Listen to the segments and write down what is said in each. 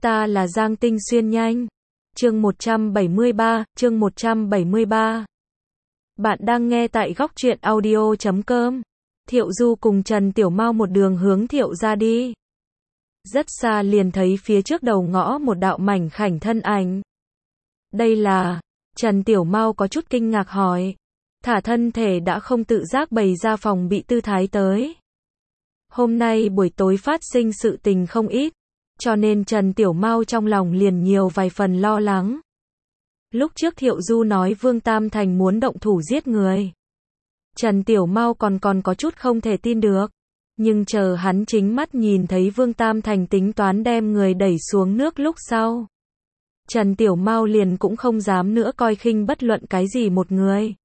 Ta là Giang Tinh Xuyên nhanh. Chương 173. Bạn đang nghe tại góc truyện audio.com. Thiệu Du cùng Trần Tiểu Mao một đường hướng Thiệu ra đi. Rất xa liền thấy phía trước đầu ngõ một đạo mảnh khảnh thân ảnh. Đây là... Trần Tiểu Mao có chút kinh ngạc hỏi. Thả thân thể đã không tự giác bày ra phòng bị tư thái tới. Hôm nay buổi tối phát sinh sự tình không ít, cho nên Trần Tiểu Mao trong lòng liền nhiều vài phần lo lắng. Lúc trước Thiệu Du nói Vương Tam Thành muốn động thủ giết người. Trần Tiểu Mao còn có chút không thể tin được. Nhưng chờ hắn chính mắt nhìn thấy Vương Tam Thành tính toán đem người đẩy xuống nước lúc sau. Trần Tiểu Mao liền cũng không dám nữa coi khinh bất luận cái gì một người.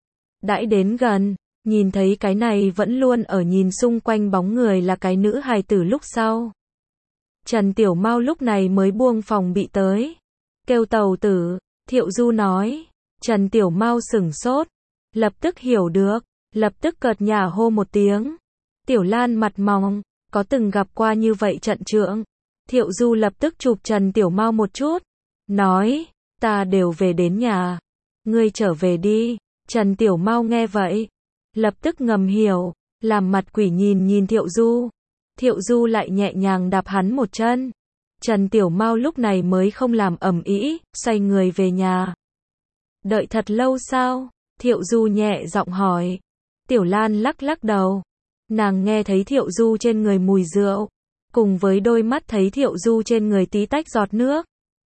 Đãi đến gần, nhìn thấy cái này vẫn luôn ở nhìn xung quanh bóng người là cái nữ hài tử lúc sau. Trần Tiểu Mao lúc này mới buông phòng bị tới. Kêu tàu tử, Thiệu Du nói. Trần Tiểu Mao sửng sốt, lập tức hiểu được, lập tức cợt nhả hô một tiếng. Tiểu Lan mặt mỏng, có từng gặp qua như vậy trận trượng. Thiệu Du lập tức chụp Trần Tiểu Mao một chút, nói, ta đều về đến nhà, ngươi trở về đi. Trần Tiểu Mao nghe vậy, lập tức ngầm hiểu, làm mặt quỷ nhìn Thiệu Du. Thiệu Du lại nhẹ nhàng đạp hắn một chân. Trần Tiểu Mao lúc này mới không làm ầm ĩ, xoay người về nhà. Đợi thật lâu sao? Thiệu Du nhẹ giọng hỏi. Tiểu Lan lắc lắc đầu. Nàng nghe thấy Thiệu Du trên người mùi rượu, cùng với đôi mắt thấy Thiệu Du trên người tí tách giọt nước.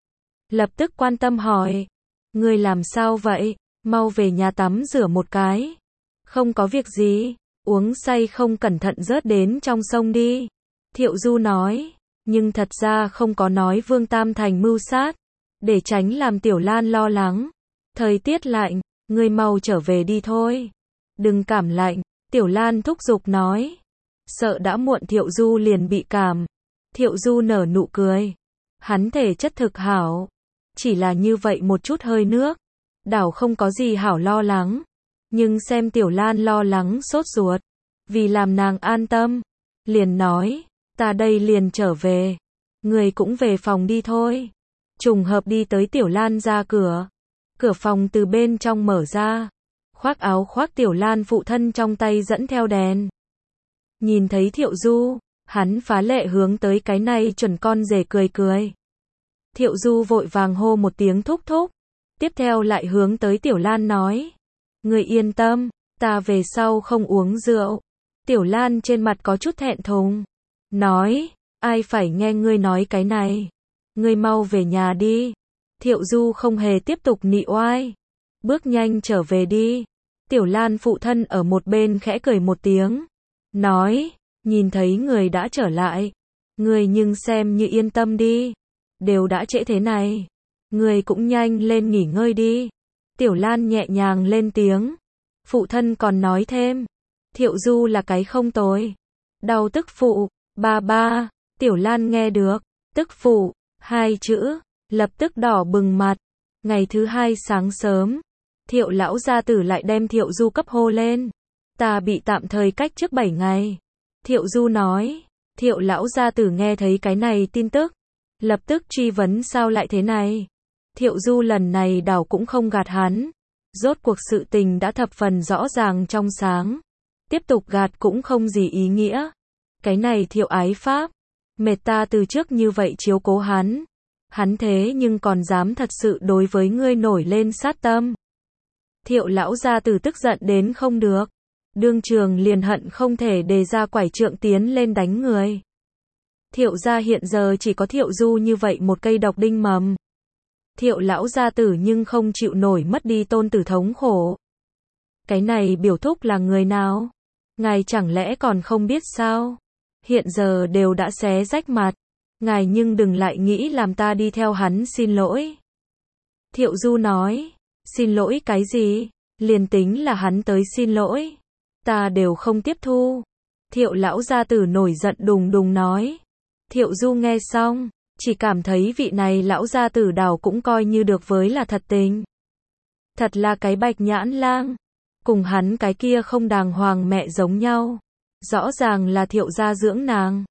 Lập tức quan tâm hỏi. Ngươi làm sao vậy? Mau về nhà tắm rửa một cái. Không có việc gì, uống say không cẩn thận rớt đến trong sông đi. Thiệu Du nói, nhưng thật ra không có nói Vương Tam Thành mưu sát, để tránh làm Tiểu Lan lo lắng. Thời tiết lạnh, ngươi mau trở về đi thôi. Đừng cảm lạnh, Tiểu Lan thúc giục nói. Sợ đã muộn Thiệu Du liền bị cảm. Thiệu Du nở nụ cười. Hắn thể chất thực hảo, chỉ là như vậy một chút hơi nước, đảo không có gì hảo lo lắng. Nhưng xem Tiểu Lan lo lắng sốt ruột, vì làm nàng an tâm, liền nói, ta đây liền trở về, người cũng về phòng đi thôi. Trùng hợp đi tới Tiểu Lan ra cửa, cửa phòng từ bên trong mở ra, khoác áo khoác Tiểu Lan phụ thân trong tay dẫn theo đèn. Nhìn thấy Thiệu Du, hắn phá lệ hướng tới cái này chuẩn con rể cười. Thiệu Du vội vàng hô một tiếng thúc thúc, tiếp theo lại hướng tới Tiểu Lan nói, người yên tâm, ta về sau không uống rượu. Tiểu Lan trên mặt có chút thẹn thùng, nói, ai phải nghe ngươi nói cái này, ngươi mau về nhà đi. Thiệu Du không hề tiếp tục nị oai, bước nhanh trở về đi. Tiểu Lan phụ thân ở một bên khẽ cười một tiếng, nói, nhìn thấy người đã trở lại, ngươi nhưng xem như yên tâm đi, đều đã trễ thế này, ngươi cũng nhanh lên nghỉ ngơi đi. Tiểu Lan nhẹ nhàng lên tiếng. Phụ thân còn nói thêm, Thiệu Du là cái không tồi. Đau tức phụ, ba. Tiểu Lan nghe được, tức phụ, hai chữ, lập tức đỏ bừng mặt. Ngày thứ hai sáng sớm, Thiệu lão gia tử lại đem Thiệu Du cấp hô lên. Ta bị tạm thời cách trước 7 ngày. Thiệu Du nói. Thiệu lão gia tử nghe thấy cái này tin tức, lập tức truy vấn sao lại thế này. Thiệu Du lần này đảo cũng không gạt hắn. Rốt cuộc sự tình đã thập phần rõ ràng trong sáng. Tiếp tục gạt cũng không gì ý nghĩa. Cái này Thiệu ái pháp, mệt ta từ trước như vậy chiếu cố hắn. Hắn thế nhưng còn dám thật sự đối với ngươi nổi lên sát tâm. Thiệu lão gia tử tức giận đến không được. Đương trường liền hận không thể đề ra quải trượng tiến lên đánh người. Thiệu gia hiện giờ chỉ có Thiệu Du như vậy một cây độc đinh mầm. Thiệu lão gia tử nhưng không chịu nổi mất đi tôn tử thống khổ. Cái này biểu thúc là người nào? Ngài chẳng lẽ còn không biết sao? Hiện giờ đều đã xé rách mặt. Ngài nhưng đừng lại nghĩ làm ta đi theo hắn xin lỗi. Thiệu Du nói, xin lỗi cái gì? Liền tính là hắn tới xin lỗi, ta đều không tiếp thu. Thiệu lão gia tử nổi giận đùng đùng nói. Thiệu Du nghe xong, chỉ cảm thấy vị này lão gia tử đảo cũng coi như được với là thật tình. Thật là cái bạch nhãn lang, cùng hắn cái kia không đàng hoàng mẹ giống nhau. Rõ ràng là Thiệu gia dưỡng nàng,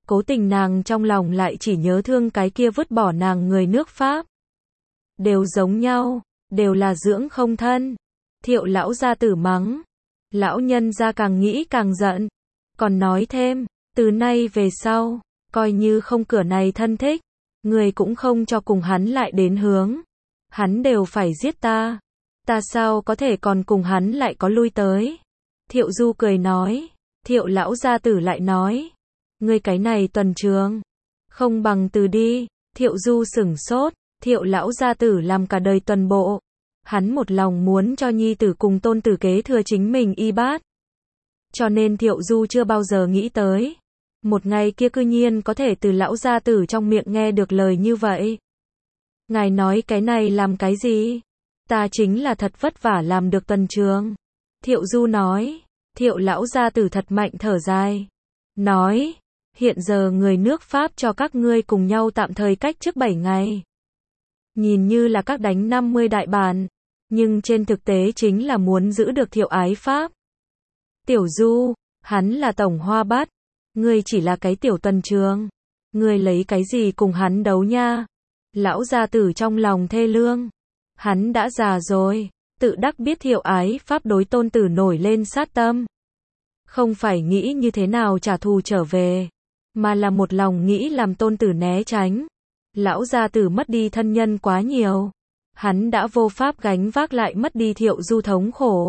Cố tình nàng trong lòng lại chỉ nhớ thương cái kia vứt bỏ nàng người nước Pháp. Đều giống nhau, đều là dưỡng không thân. Thiệu lão gia tử mắng. Lão nhân gia càng nghĩ càng giận. Còn nói thêm, từ nay về sau, coi như không cửa này thân thích, người cũng không cho cùng hắn lại đến hướng. Hắn đều phải giết ta. Ta sao có thể còn cùng hắn lại có lui tới. Thiệu Du cười nói. Thiệu lão gia tử lại nói. Ngươi cái này tuần trường. Không bằng từ đi. Thiệu Du sửng sốt. Thiệu lão gia tử làm cả đời tuần bộ. Hắn một lòng muốn cho nhi tử cùng tôn tử kế thừa chính mình y bát. Cho nên Thiệu Du chưa bao giờ nghĩ tới. Một ngày kia cư nhiên có thể từ lão gia tử trong miệng nghe được lời như vậy. Ngài nói cái này làm cái gì? Ta chính là thật vất vả làm được tuần trường. Thiệu Du nói. Thiệu lão gia tử thật mạnh thở dài. Nói. Hiện giờ người nước Pháp cho các ngươi cùng nhau tạm thời cách trước 7 ngày. Nhìn như là các đánh 50 đại bản. Nhưng trên thực tế chính là muốn giữ được Thiệu ái Pháp. Tiểu Du. Hắn là tổng hoa bát. Ngươi chỉ là cái tiểu tuần trường. Ngươi lấy cái gì cùng hắn đấu nha? Lão gia tử trong lòng thê lương. Hắn đã già rồi. Tự đắc biết Thiệu ái Pháp đối tôn tử nổi lên sát tâm. Không phải nghĩ như thế nào trả thù trở về. Mà là một lòng nghĩ làm tôn tử né tránh. Lão gia tử mất đi thân nhân quá nhiều. Hắn đã vô pháp gánh vác lại mất đi Thiệu Du thống khổ.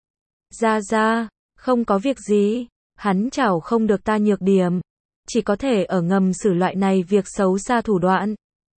Ra, không có việc gì. Hắn chảo không được ta nhược điểm. Chỉ có thể ở ngầm xử loại này việc xấu xa thủ đoạn.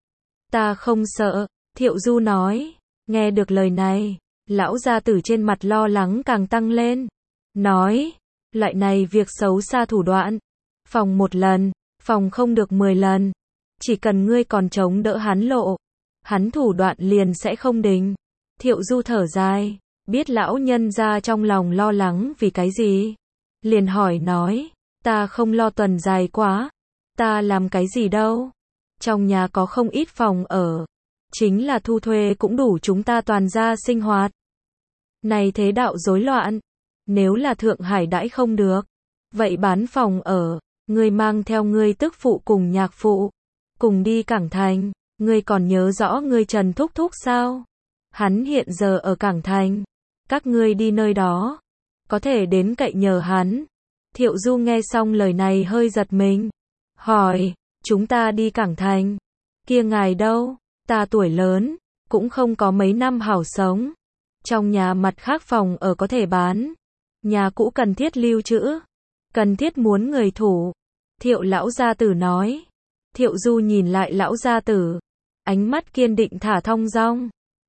Ta không sợ. Thiệu Du nói. Nghe được lời này. Lão gia tử trên mặt lo lắng càng tăng lên. Nói. Loại này việc xấu xa thủ đoạn. Phòng 1 lần. Phòng không được 10 lần. Chỉ cần ngươi còn chống đỡ hắn lộ. Hắn thủ đoạn liền sẽ không đình. Thiệu Du thở dài. Biết lão nhân gia trong lòng lo lắng vì cái gì. Liền hỏi nói. Ta không lo tuần dài quá. Ta làm cái gì đâu. Trong nhà có không ít phòng ở. Chính là thu thuê cũng đủ chúng ta toàn gia sinh hoạt. Này thế đạo rối loạn. Nếu là Thượng Hải đãi không được. Vậy bán phòng ở. Ngươi mang theo ngươi tức phụ cùng nhạc phụ. Cùng đi Cảng Thành. Ngươi còn nhớ rõ ngươi Trần Thúc Thúc sao? Hắn hiện giờ ở Cảng Thành. Các ngươi đi nơi đó. Có thể đến cậy nhờ hắn. Thiệu Du nghe xong lời này hơi giật mình. Hỏi. Chúng ta đi Cảng Thành. Kia ngài đâu? Ta tuổi lớn. Cũng không có mấy năm hảo sống. Trong nhà mặt khác phòng ở có thể bán. Nhà cũ cần thiết lưu trữ. Cần thiết muốn người thủ. Thiệu lão gia tử nói. Thiệu Du nhìn lại lão gia tử. Ánh mắt kiên định thả thong dong.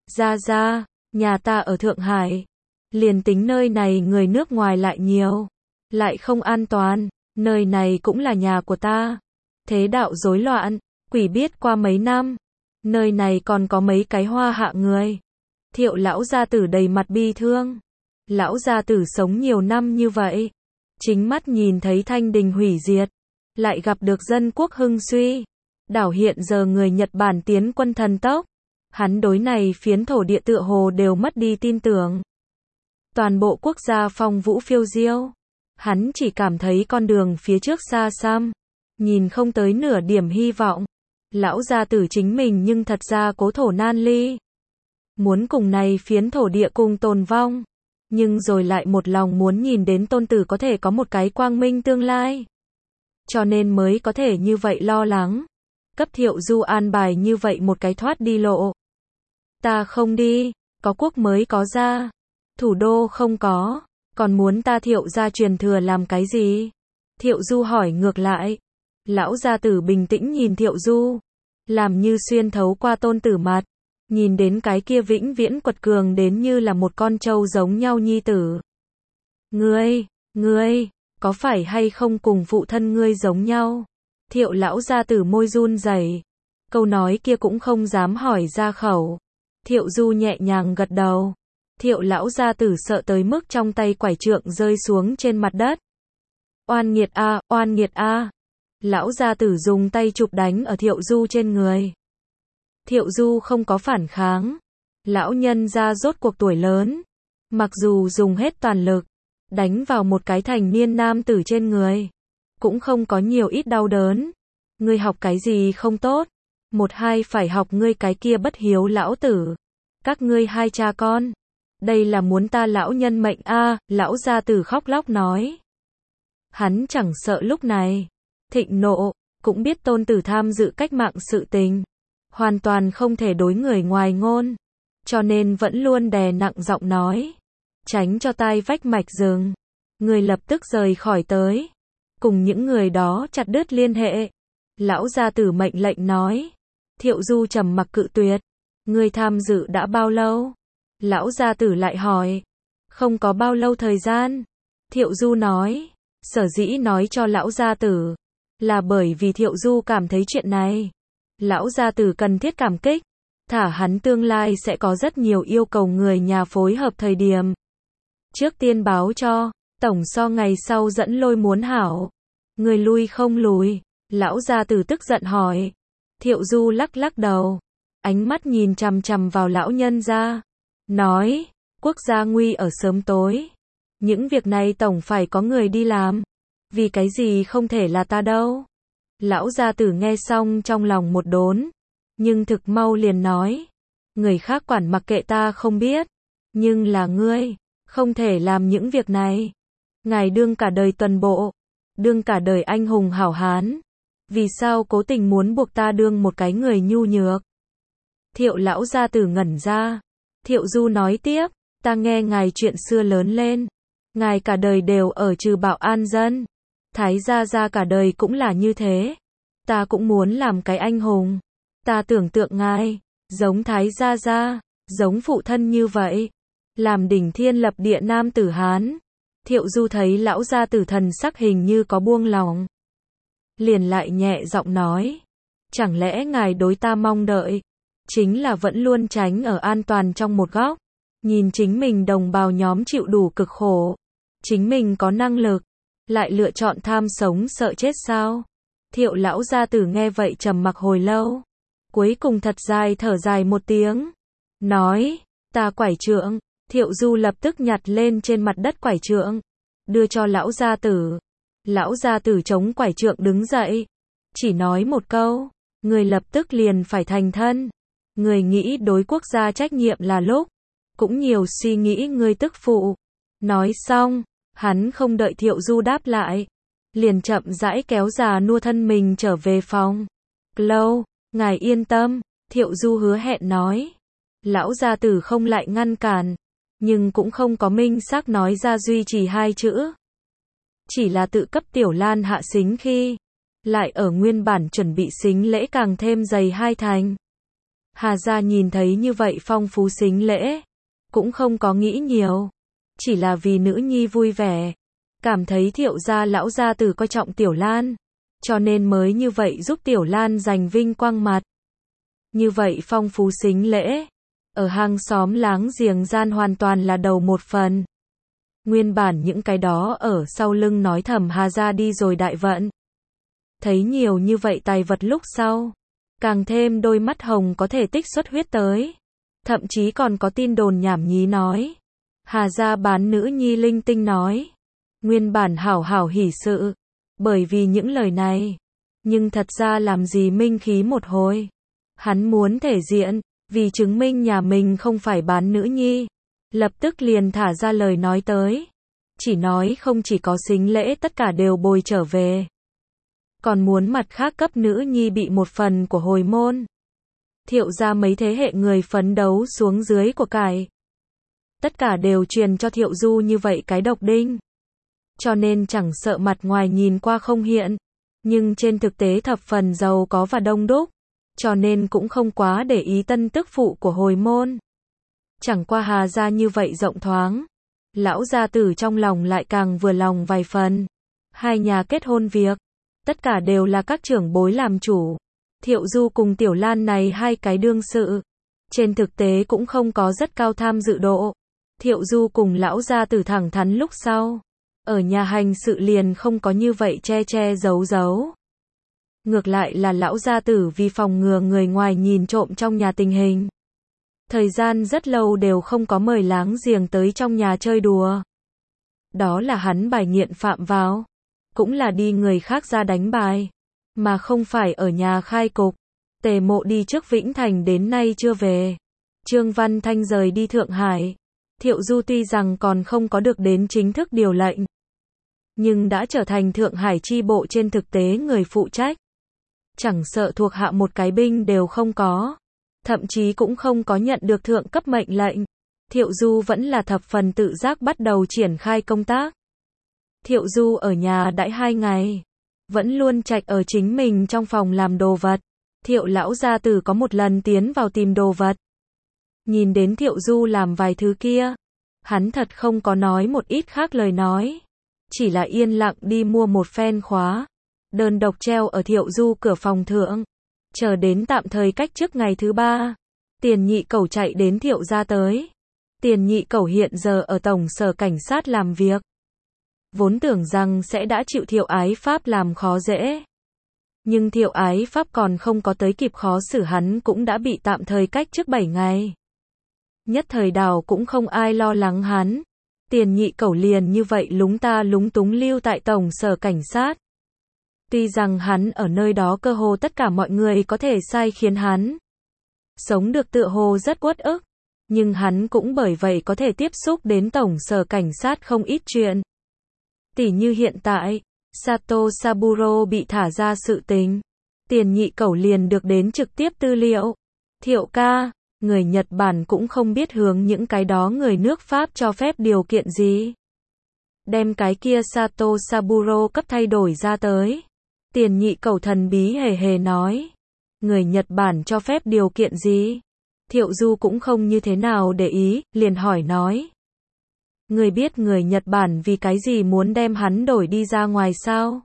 Ra, nhà ta ở Thượng Hải. Liền tính nơi này người nước ngoài lại nhiều. Lại không an toàn. Nơi này cũng là nhà của ta. Thế đạo rối loạn. Quỷ biết qua mấy năm. Nơi này còn có mấy cái hoa hạ người. Thiệu lão gia tử đầy mặt bi thương. Lão gia tử sống nhiều năm như vậy. Chính mắt nhìn thấy Thanh Đình hủy diệt. Lại gặp được dân quốc hưng suy. Đảo hiện giờ người Nhật Bản tiến quân thần tốc. Hắn đối này phiến thổ địa tựa hồ đều mất đi tin tưởng. Toàn bộ quốc gia phong vũ phiêu diêu. Hắn chỉ cảm thấy con đường phía trước xa xăm. Nhìn không tới nửa điểm hy vọng. Lão gia tử chính mình nhưng thật ra cố thổ nan ly. Muốn cùng này phiến thổ địa cùng tồn vong. Nhưng rồi lại một lòng muốn nhìn đến tôn tử có thể có một cái quang minh tương lai. Cho nên mới có thể như vậy lo lắng. Cấp Thiệu Du an bài như vậy một cái thoát đi lộ. Ta không đi, có quốc mới có gia. Thủ đô không có, còn muốn ta Thiệu gia truyền thừa làm cái gì? Thiệu Du hỏi ngược lại. Lão gia tử bình tĩnh nhìn Thiệu Du. Làm như xuyên thấu qua tôn tử mặt. Nhìn đến cái kia vĩnh viễn quật cường đến như là một con trâu giống nhau nhi tử. Ngươi, có phải hay không cùng phụ thân ngươi giống nhau? Thiệu lão gia tử môi run rẩy. Câu nói kia cũng không dám hỏi ra khẩu. Thiệu Du nhẹ nhàng gật đầu. Thiệu lão gia tử sợ tới mức trong tay quải trượng rơi xuống trên mặt đất. Oan nghiệt a, oan nghiệt a. Lão gia tử dùng tay chụp đánh ở Thiệu Du trên người. Thiệu Du không có phản kháng. Lão nhân gia rốt cuộc tuổi lớn. Mặc dù dùng hết toàn lực. Đánh vào một cái thành niên nam tử trên người. cũng không có nhiều ít đau đớn. Ngươi học cái gì không tốt? Một hai phải học ngươi cái kia bất hiếu lão tử. Các ngươi hai cha con. Đây là muốn ta lão nhân mệnh a, lão gia tử khóc lóc nói. Hắn chẳng sợ lúc này. Thịnh nộ, cũng biết tôn tử tham dự cách mạng sự tình. Hoàn toàn không thể đối người ngoài ngôn. Cho nên vẫn luôn đè nặng giọng nói. Tránh cho tai vách mạch rừng. Người lập tức rời khỏi tới. Cùng những người đó chặt đứt liên hệ. Lão gia tử mệnh lệnh nói. Thiệu Du trầm mặc cự tuyệt. Ngươi tham dự đã bao lâu? Lão gia tử lại hỏi. Không có bao lâu thời gian. Thiệu Du nói. Sở dĩ nói cho lão gia tử. Là bởi vì Thiệu Du cảm thấy chuyện này. Lão gia tử cần thiết cảm kích. Thả hắn tương lai sẽ có rất nhiều yêu cầu người nhà phối hợp thời điểm. Trước tiên báo cho. Tổng so ngày sau dẫn lôi muốn hảo. Người lui không lùi. Lão gia tử tức giận hỏi. Thiệu Du lắc lắc đầu. Ánh mắt nhìn chằm chằm vào lão nhân gia. Nói. Quốc gia nguy ở sớm tối. Những việc này tổng phải có người đi làm. Vì cái gì không thể là ta đâu. Lão gia tử nghe xong trong lòng một đốn. Nhưng thực mau liền nói. Người khác quản mặc kệ ta không biết. Nhưng là ngươi. Không thể làm những việc này. Ngài đương cả đời tuần bộ. Đương cả đời anh hùng hảo hán. Vì sao cố tình muốn buộc ta đương một cái người nhu nhược? Thiệu lão gia tử ngẩn ra. Thiệu Du nói tiếp. Ta nghe ngài chuyện xưa lớn lên. Ngài cả đời đều ở trừ bạo an dân. Thái gia cả đời cũng là như thế. Ta cũng muốn làm cái anh hùng. Ta tưởng tượng ngài. Giống Thái gia. Giống phụ thân như vậy. Làm đỉnh thiên lập địa nam tử Hán. Thiệu Du thấy lão gia tử thần sắc hình như có buông lòng. Liền lại nhẹ giọng nói. Chẳng lẽ ngài đối ta mong đợi. Chính là vẫn luôn tránh ở an toàn trong một góc. Nhìn chính mình đồng bào nhóm chịu đủ cực khổ. Chính mình có năng lực. Lại lựa chọn tham sống sợ chết sao? Thiệu lão gia tử nghe vậy trầm mặc hồi lâu. Cuối cùng thật dài thở dài một tiếng. Nói. Ta quải trượng. Thiệu Du lập tức nhặt lên trên mặt đất quải trượng. Đưa cho lão gia tử. Lão gia tử chống quải trượng đứng dậy. Chỉ nói một câu. Người lập tức liền phải thành thân. Người nghĩ đối quốc gia trách nhiệm là lúc. Cũng nhiều suy nghĩ người tức phụ. Nói xong. Hắn không đợi Thiệu Du đáp lại. Liền chậm rãi kéo già nua thân mình trở về phòng. Lâu. Ngài yên tâm. Thiệu Du hứa hẹn nói. Lão gia tử không lại ngăn cản. Nhưng cũng không có minh xác nói ra duy trì hai chữ. Chỉ là tự cấp Tiểu Lan hạ sính khi. Lại ở nguyên bản chuẩn bị sính lễ càng thêm dày hai thành. Hà gia nhìn thấy như vậy phong phú sính lễ. Cũng không có nghĩ nhiều. Chỉ là vì nữ nhi vui vẻ. Cảm thấy Thiệu gia lão gia tử coi trọng Tiểu Lan. Cho nên mới như vậy giúp Tiểu Lan giành vinh quang mặt. Như vậy phong phú sính lễ. Ở hàng xóm láng giềng gian hoàn toàn là đầu một phần. Nguyên bản những cái đó ở sau lưng nói thầm Hà gia đi rồi đại vận. Thấy nhiều như vậy tài vật lúc sau. Càng thêm đôi mắt hồng có thể tích xuất huyết tới. Thậm chí còn có tin đồn nhảm nhí nói. Hà gia bán nữ nhi linh tinh nói. Nguyên bản hảo hảo hỉ sự. Bởi vì những lời này. Nhưng thật ra làm gì minh khí một hồi. Hắn muốn thể diện. Vì chứng minh nhà mình không phải bán nữ nhi. Lập tức liền thả ra lời nói tới. Chỉ nói không chỉ có sính lễ tất cả đều bồi trở về. Còn muốn mặt khác cấp nữ nhi bị một phần của hồi môn. Thiệu ra mấy thế hệ người phấn đấu xuống dưới của cải. Tất cả đều truyền cho Thiệu Du như vậy cái độc đinh. Cho nên chẳng sợ mặt ngoài nhìn qua không hiện. Nhưng trên thực tế thập phần giàu có và đông đúc. Cho nên cũng không quá để ý tân tức phụ của hồi môn. Chẳng qua Hà gia như vậy rộng thoáng. Lão gia tử trong lòng lại càng vừa lòng vài phần. Hai nhà kết hôn việc. Tất cả đều là các trưởng bối làm chủ. Thiệu Du cùng Tiểu Lan này hai cái đương sự. Trên thực tế cũng không có rất cao tham dự độ. Thiệu Du cùng lão gia tử thẳng thắn lúc sau. Ở nhà hành sự liền không có như vậy che che giấu giấu. Ngược lại là lão gia tử vì phòng ngừa người ngoài nhìn trộm trong nhà tình hình. Thời gian rất lâu đều không có mời láng giềng tới trong nhà chơi đùa. Đó là hắn bài nghiện phạm vào. cũng là đi người khác ra đánh bài, mà không phải ở nhà khai cục. Tề Mộ đi trước Vĩnh Thành đến nay chưa về. Trương Văn Thanh rời đi Thượng Hải. Thiệu Du tuy rằng còn không có được đến chính thức điều lệnh, nhưng đã trở thành Thượng Hải chi bộ trên thực tế người phụ trách. Chẳng sợ thuộc hạ một cái binh đều không có, thậm chí cũng không có nhận được thượng cấp mệnh lệnh. Thiệu Du vẫn là thập phần tự giác bắt đầu triển khai công tác. Thiệu Du ở nhà đãi 2 ngày, vẫn luôn trạch ở chính mình trong phòng làm đồ vật. Thiệu lão gia tử có một lần tiến vào tìm đồ vật, nhìn đến Thiệu Du làm vài thứ kia, hắn thật không có nói một ít khác lời nói, chỉ là yên lặng đi mua một phen khóa, đơn độc treo ở Thiệu Du cửa phòng thượng, chờ đến tạm thời cách trước ngày thứ 3, Tiền Nhị Cẩu chạy đến Thiệu gia tới. Tiền Nhị Cẩu hiện giờ ở tổng sở cảnh sát làm việc, vốn tưởng rằng sẽ đã chịu Thiệu Ái Pháp làm khó dễ, nhưng Thiệu Ái Pháp còn không có tới kịp khó xử hắn cũng đã bị tạm thời cách trước 7 ngày. Nhất thời đảo cũng không ai lo lắng hắn. Tiền Nhị Cẩu liền như vậy lúng ta lúng túng lưu tại tổng sở cảnh sát. Tuy rằng hắn ở nơi đó cơ hồ tất cả mọi người có thể sai khiến hắn sống được tựa hồ rất uất ức, nhưng hắn cũng bởi vậy có thể tiếp xúc đến tổng sở cảnh sát không ít chuyện. Tỉ như hiện tại, Sato Saburo bị thả ra sự tình, Tiền Nhị Cẩu liền được đến trực tiếp tư liệu. Thiệu ca, người Nhật Bản cũng không biết hướng những cái đó người nước Pháp cho phép điều kiện gì. Đem cái kia Sato Saburo cấp thay đổi ra tới. Tiền Nhị Cẩu thần bí hề hề nói. Người Nhật Bản cho phép điều kiện gì? Thiệu Du cũng không như thế nào để ý, liền hỏi nói. Người biết người Nhật Bản vì cái gì muốn đem hắn đổi đi ra ngoài sao?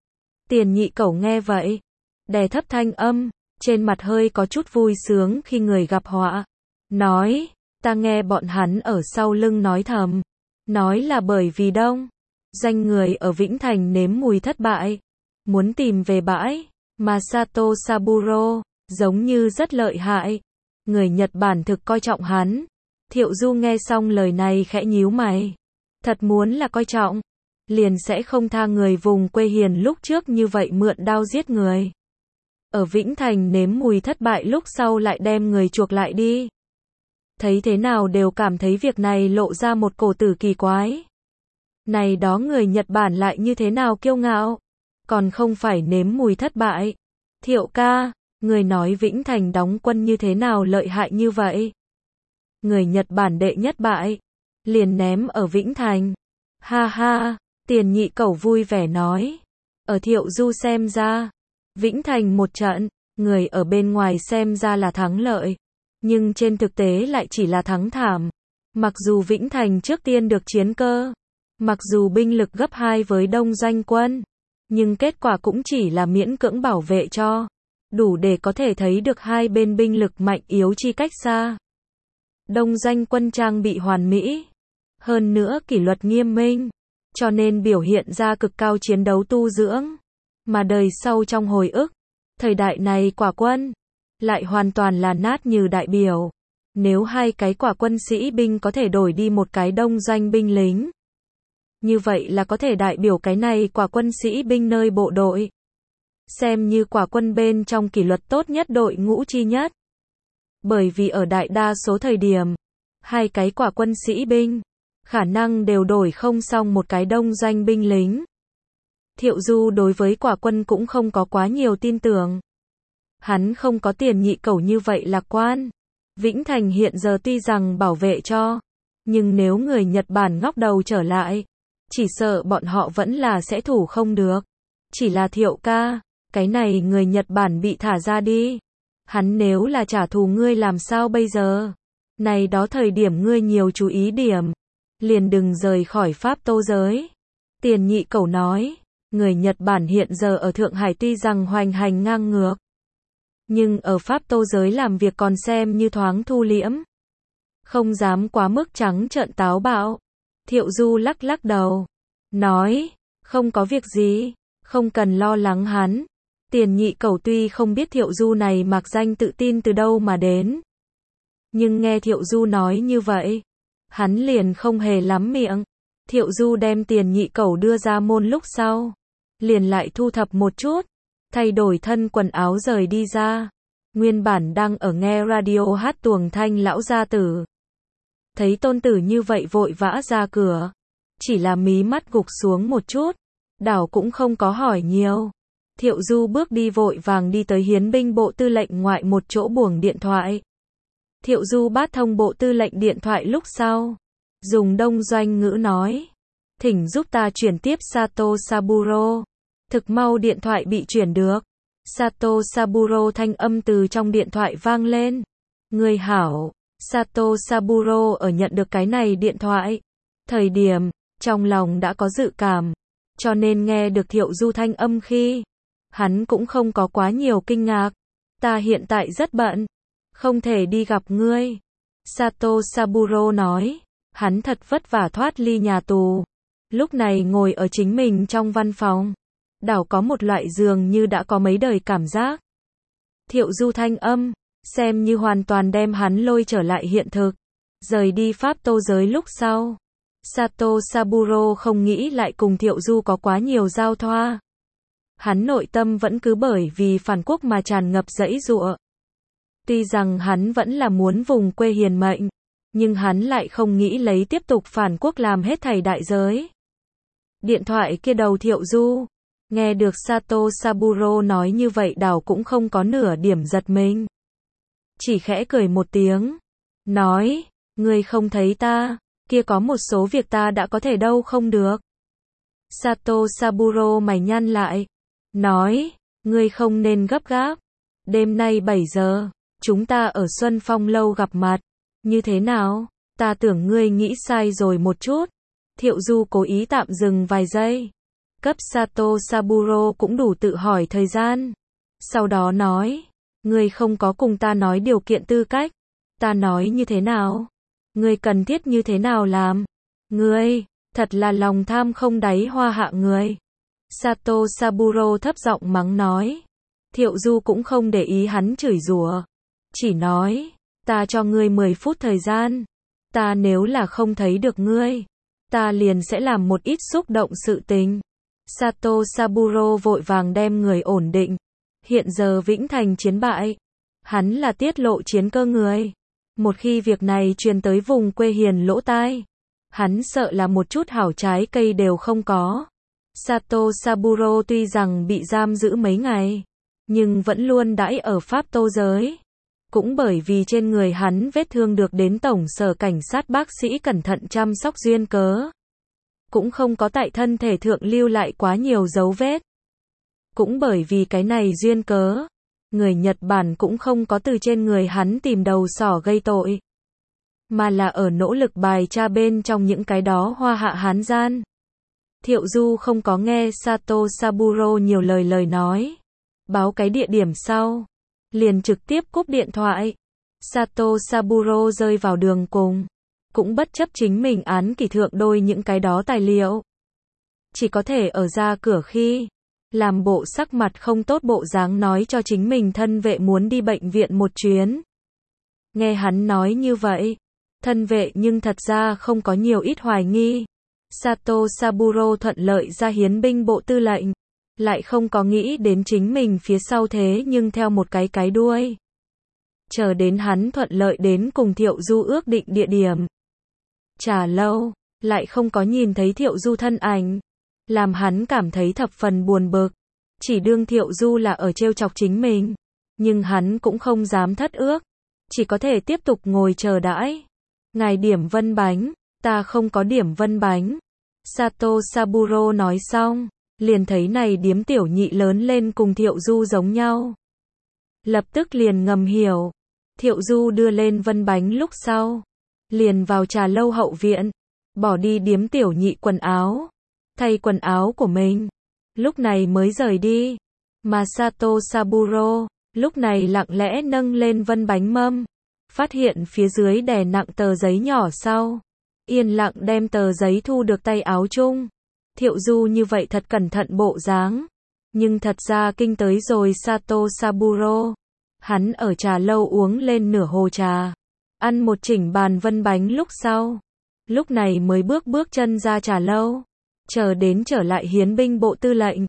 Tiền Nhị Cẩu nghe vậy, đè thấp thanh âm, trên mặt hơi có chút vui sướng khi người gặp họa. Nói, ta nghe bọn hắn ở sau lưng nói thầm. Nói là bởi vì đông danh người ở Vĩnh Thành nếm mùi thất bại, muốn tìm về bãi, mà Sato Saburo giống như rất lợi hại. Người Nhật Bản thực coi trọng hắn. Thiệu Du nghe xong lời này khẽ nhíu mày. Thật muốn là coi trọng, liền sẽ không tha người vùng quê hiền lúc trước như vậy mượn đao giết người. Ở Vĩnh Thành nếm mùi thất bại lúc sau lại đem người chuộc lại đi. Thấy thế nào đều cảm thấy việc này lộ ra một cổ tử kỳ quái. Này đó người Nhật Bản lại như thế nào kiêu ngạo, còn không phải nếm mùi thất bại. Thiệu ca, người nói Vĩnh Thành đóng quân như thế nào lợi hại như vậy? Người Nhật Bản đệ nhất bại, liền ném ở Vĩnh Thành. Ha ha, Tiền Nhị Cẩu vui vẻ nói. Ở Thiệu Du xem ra, Vĩnh Thành một trận, người ở bên ngoài xem ra là thắng lợi, nhưng trên thực tế lại chỉ là thắng thảm. Mặc dù Vĩnh Thành trước tiên được chiến cơ, mặc dù binh lực gấp 2 với Đông Doanh quân, nhưng kết quả cũng chỉ là miễn cưỡng bảo vệ cho, đủ để có thể thấy được hai bên binh lực mạnh yếu chi cách xa. Đông Doanh quân trang bị hoàn mỹ, hơn nữa kỷ luật nghiêm minh, cho nên biểu hiện ra cực cao chiến đấu tu dưỡng. Mà đời sau trong hồi ức, thời đại này quả quân lại hoàn toàn là nát như đại biểu. Nếu hai cái quả quân sĩ binh có thể đổi đi một cái Đông Doanh binh lính, như vậy là có thể đại biểu cái này quả quân sĩ binh nơi bộ đội, xem như quả quân bên trong kỷ luật tốt nhất đội ngũ chi nhất. Bởi vì ở đại đa số thời điểm, hai cái quả quân sĩ binh khả năng đều đổi không xong một cái Đông Doanh binh lính. Thiệu Du đối với quả quân cũng không có quá nhiều tin tưởng. Hắn không có Tiền Nhị Cẩu như vậy lạc quan. Vĩnh Thành hiện giờ tuy rằng bảo vệ cho, nhưng nếu người Nhật Bản ngóc đầu trở lại, chỉ sợ bọn họ vẫn là sẽ thủ không được. Chỉ là Thiệu ca, cái này người Nhật Bản bị thả ra đi. Hắn nếu là trả thù ngươi làm sao bây giờ? Này đó thời điểm ngươi nhiều chú ý điểm, liền đừng rời khỏi Pháp Tô giới. Tiền Nhị Cẩu nói, người Nhật Bản hiện giờ ở Thượng Hải tuy rằng hoành hành ngang ngược, nhưng ở Pháp Tô giới làm việc còn xem như thoáng thu liễm, không dám quá mức trắng trợn táo bạo. Thiệu Du lắc lắc đầu, nói, không có việc gì, không cần lo lắng hắn. Tiền Nhị Cẩu tuy không biết Thiệu Du này mặc danh tự tin từ đâu mà đến, nhưng nghe Thiệu Du nói như vậy, hắn liền không hề lắm miệng. Thiệu Du đem Tiền Nhị Cẩu đưa ra môn lúc sau, liền lại thu thập một chút, thay đổi thân quần áo rời đi ra. Nguyên bản đang ở nghe radio hát tuồng thanh lão gia tử. Thấy tôn tử như vậy vội vã ra cửa. Chỉ là mí mắt gục xuống một chút. Đảo cũng không có hỏi nhiều. Thiệu Du bước đi vội vàng đi tới hiến binh bộ tư lệnh ngoại một chỗ buồng điện thoại. Thiệu Du bắt thông bộ tư lệnh điện thoại lúc sau. Dùng đông doanh ngữ nói. Thỉnh giúp ta chuyển tiếp Sato Saburo. Thực mau điện thoại bị chuyển được. Sato Saburo thanh âm từ trong điện thoại vang lên. Người hảo. Sato Saburo ở nhận được cái này điện thoại. Thời điểm, trong lòng đã có dự cảm. Cho nên nghe được Thiệu Du thanh âm khi. Hắn cũng không có quá nhiều kinh ngạc. Ta hiện tại rất bận. Không thể đi gặp ngươi. Sato Saburo nói. Hắn thật vất vả thoát ly nhà tù. Lúc này ngồi ở chính mình trong văn phòng. Đảo có một loại dường như đã có mấy đời cảm giác. Thiệu Du thanh âm. Xem như hoàn toàn đem hắn lôi trở lại hiện thực. Rời đi Pháp Tô giới lúc sau. Sato Saburo không nghĩ lại cùng Thiệu Du có quá nhiều giao thoa. Hắn nội tâm vẫn cứ bởi vì phản quốc mà tràn ngập giãy giụa. Tuy rằng hắn vẫn là muốn vùng quê hiền mệnh, nhưng hắn lại không nghĩ lấy tiếp tục phản quốc làm hết thảy đại giới. Điện thoại kia đầu Thiệu Du, nghe được Sato Saburo nói như vậy đảo cũng không có nửa điểm giật mình. Chỉ khẽ cười một tiếng, nói, ngươi không thấy ta, kia có một số việc ta đã có thể đâu không được. Sato Saburo mày nhăn lại, nói, ngươi không nên gấp gáp, đêm nay 7 giờ, chúng ta ở Xuân Phong lâu gặp mặt, như thế nào, ta tưởng ngươi nghĩ sai rồi một chút. Thiệu Du cố ý tạm dừng vài giây, cấp Sato Saburo cũng đủ tự hỏi thời gian, sau đó nói, ngươi không có cùng ta nói điều kiện tư cách, ta nói như thế nào, ngươi cần thiết như thế nào làm, ngươi, thật là lòng tham không đáy hoa hạ người. Sato Saburo thấp giọng mắng nói. Thiệu Du cũng không để ý hắn chửi rủa, chỉ nói, ta cho ngươi 10 phút thời gian, ta nếu là không thấy được ngươi, ta liền sẽ làm một ít xúc động sự tình. Sato Saburo vội vàng đem người ổn định. Hiện giờ Vĩnh Thành chiến bại, hắn là tiết lộ chiến cơ người. Một khi việc này truyền tới vùng quê hiền lỗ tai, hắn sợ là một chút hảo trái cây đều không có. Sato Saburo tuy rằng bị giam giữ mấy ngày, nhưng vẫn luôn đãi ở Pháp Tô giới. Cũng bởi vì trên người hắn vết thương được đến tổng sở cảnh sát bác sĩ cẩn thận chăm sóc duyên cớ. Cũng không có tại thân thể thượng lưu lại quá nhiều dấu vết. Cũng bởi vì cái này duyên cớ, người Nhật Bản cũng không có từ trên người hắn tìm đầu sỏ gây tội, mà là ở nỗ lực bài tra bên trong những cái đó hoa hạ hán gian. Thiệu Du không có nghe Sato Saburo nhiều lời nói, báo cái địa điểm sau, liền trực tiếp cúp điện thoại. Sato Saburo rơi vào đường cùng, cũng bất chấp chính mình án kỷ thượng đôi những cái đó tài liệu. Chỉ có thể ở ra cửa khi, làm bộ sắc mặt không tốt bộ dáng nói cho chính mình thân vệ muốn đi bệnh viện một chuyến. Nghe hắn nói như vậy, thân vệ nhưng thật ra không có nhiều ít hoài nghi. Sato Saburo thuận lợi ra hiến binh bộ tư lệnh, lại không có nghĩ đến chính mình phía sau thế nhưng theo một cái đuôi. Chờ đến hắn thuận lợi đến cùng Thiệu Du ước định địa điểm. Chả lâu, lại không có nhìn thấy Thiệu Du thân ảnh, làm hắn cảm thấy thập phần buồn bực. Chỉ đương Thiệu Du là ở trêu chọc chính mình, nhưng hắn cũng không dám thất ước, chỉ có thể tiếp tục ngồi chờ đãi. Ngài điểm vân bánh, ta không có điểm vân bánh. Sato Saburo nói xong, liền thấy này điếm tiểu nhị lớn lên cùng Thiệu Du giống nhau. Lập tức liền ngầm hiểu. Thiệu Du đưa lên vân bánh lúc sau, liền vào trà lâu hậu viện, bỏ đi điếm tiểu nhị quần áo, thay quần áo của mình, lúc này mới rời đi. Mà Sato Saburo, lúc này lặng lẽ nâng lên vân bánh mâm, phát hiện phía dưới đè nặng tờ giấy nhỏ sau, yên lặng đem tờ giấy thu được tay áo chung. Thiệu Du như vậy thật cẩn thận bộ dáng, nhưng thật ra kinh tới rồi Sato Saburo. Hắn ở trà lâu uống lên nửa hồ trà, ăn một chỉnh bàn vân bánh lúc sau, lúc này mới bước chân ra trà lâu, chờ đến trở lại hiến binh bộ tư lệnh.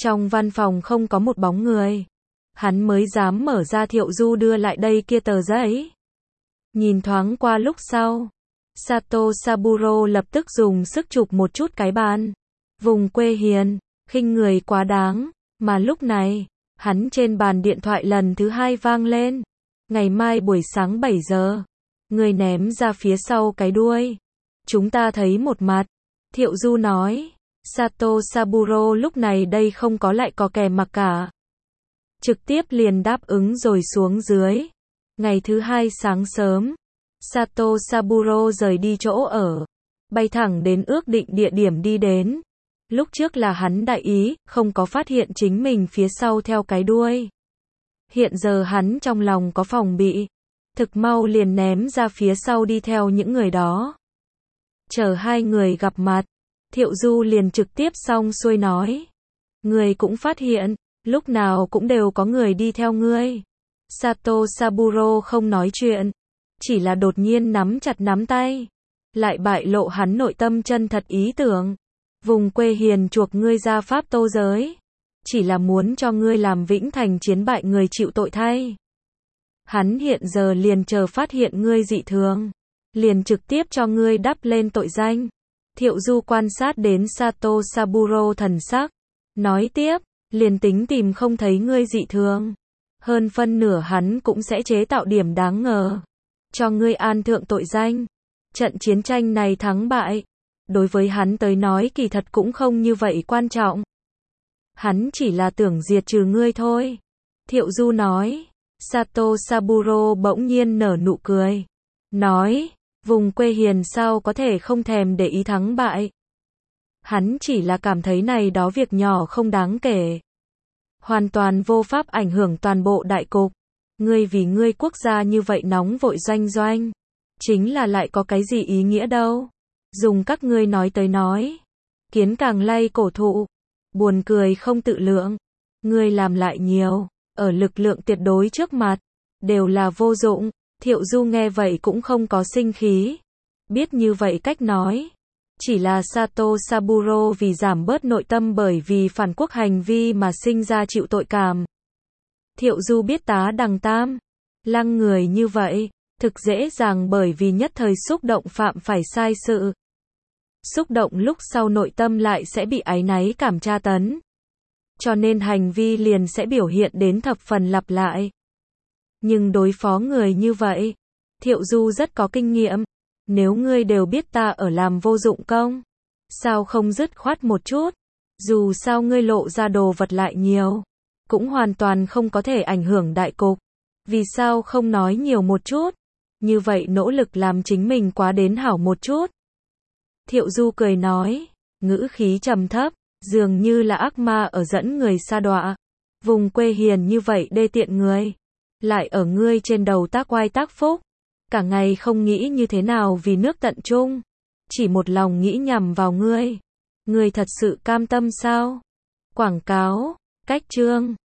Trong văn phòng không có một bóng người. Hắn mới dám mở ra Thiệu Du đưa lại đây kia tờ giấy. Nhìn thoáng qua lúc sau, Sato Saburo lập tức dùng sức chụp một chút cái bàn. Vùng quê hiền, khinh người quá đáng, mà lúc này, hắn trên bàn điện thoại lần thứ 2 vang lên. Ngày mai buổi sáng 7 giờ, người ném ra phía sau cái đuôi. Chúng ta thấy một mặt. Thiệu Du nói, Sato Saburo lúc này đây không có lại có kè mặc cả. Trực tiếp liền đáp ứng rồi xuống dưới. Ngày thứ 2 sáng sớm, Sato Saburo rời đi chỗ ở, bay thẳng đến ước định địa điểm đi đến. Lúc trước là hắn đại ý, không có phát hiện chính mình phía sau theo cái đuôi. Hiện giờ hắn trong lòng có phòng bị, thực mau liền ném ra phía sau đi theo những người đó. Chờ hai người gặp mặt, Thiệu Du liền trực tiếp xong xuôi nói. Người cũng phát hiện, lúc nào cũng đều có người đi theo ngươi. Sato Saburo không nói chuyện, chỉ là đột nhiên nắm chặt nắm tay, lại bại lộ hắn nội tâm chân thật ý tưởng. Vùng quê hiền chuộc ngươi ra Pháp Tô giới, chỉ là muốn cho ngươi làm Vĩnh Thành chiến bại người chịu tội thay. Hắn hiện giờ liền chờ phát hiện ngươi dị thường, liền trực tiếp cho ngươi đắp lên tội danh. Thiệu Du quan sát đến Sato Saburo thần sắc, nói tiếp, liền tính tìm không thấy ngươi dị thường, hơn phân nửa hắn cũng sẽ chế tạo điểm đáng ngờ, cho ngươi an thượng tội danh. Trận chiến tranh này thắng bại, đối với hắn tới nói kỳ thật cũng không như vậy quan trọng. Hắn chỉ là tưởng diệt trừ ngươi thôi. Thiệu Du nói. Sato Saburo bỗng nhiên nở nụ cười, nói, vùng quê hiền sao có thể không thèm để ý thắng bại. Hắn chỉ là cảm thấy này đó việc nhỏ không đáng kể, hoàn toàn vô pháp ảnh hưởng toàn bộ đại cục. Ngươi vì ngươi quốc gia như vậy nóng vội doanh doanh, chính là lại có cái gì ý nghĩa đâu. Dùng các ngươi nói tới nói, kiến càng lay cổ thụ, buồn cười không tự lượng. Ngươi làm lại nhiều, ở lực lượng tuyệt đối trước mặt, đều là vô dụng. Thiệu Du nghe vậy cũng không có sinh khí, biết như vậy cách nói, chỉ là Sato Saburo vì giảm bớt nội tâm bởi vì phản quốc hành vi mà sinh ra chịu tội cảm. Thiệu Du biết tá đằng tam, lăng người như vậy, thực dễ dàng bởi vì nhất thời xúc động phạm phải sai sự. Xúc động lúc sau nội tâm lại sẽ bị áy náy cảm tra tấn. Cho nên hành vi liền sẽ biểu hiện đến thập phần lặp lại. Nhưng đối phó người như vậy, Thiệu Du rất có kinh nghiệm. Nếu ngươi đều biết ta ở làm vô dụng công, sao không dứt khoát một chút? Dù sao ngươi lộ ra đồ vật lại nhiều, cũng hoàn toàn không có thể ảnh hưởng đại cục. Vì sao không nói nhiều một chút? Như vậy nỗ lực làm chính mình quá đến hảo một chút. Thiệu Du cười nói, ngữ khí trầm thấp, dường như là ác ma ở dẫn người sa đọa. Vùng quê hiền như vậy đê tiện người, lại ở ngươi trên đầu tác oai tác phúc, cả ngày không nghĩ như thế nào vì nước tận trung, chỉ một lòng nghĩ nhằm vào ngươi. Ngươi thật sự cam tâm sao? Quảng cáo, cách chương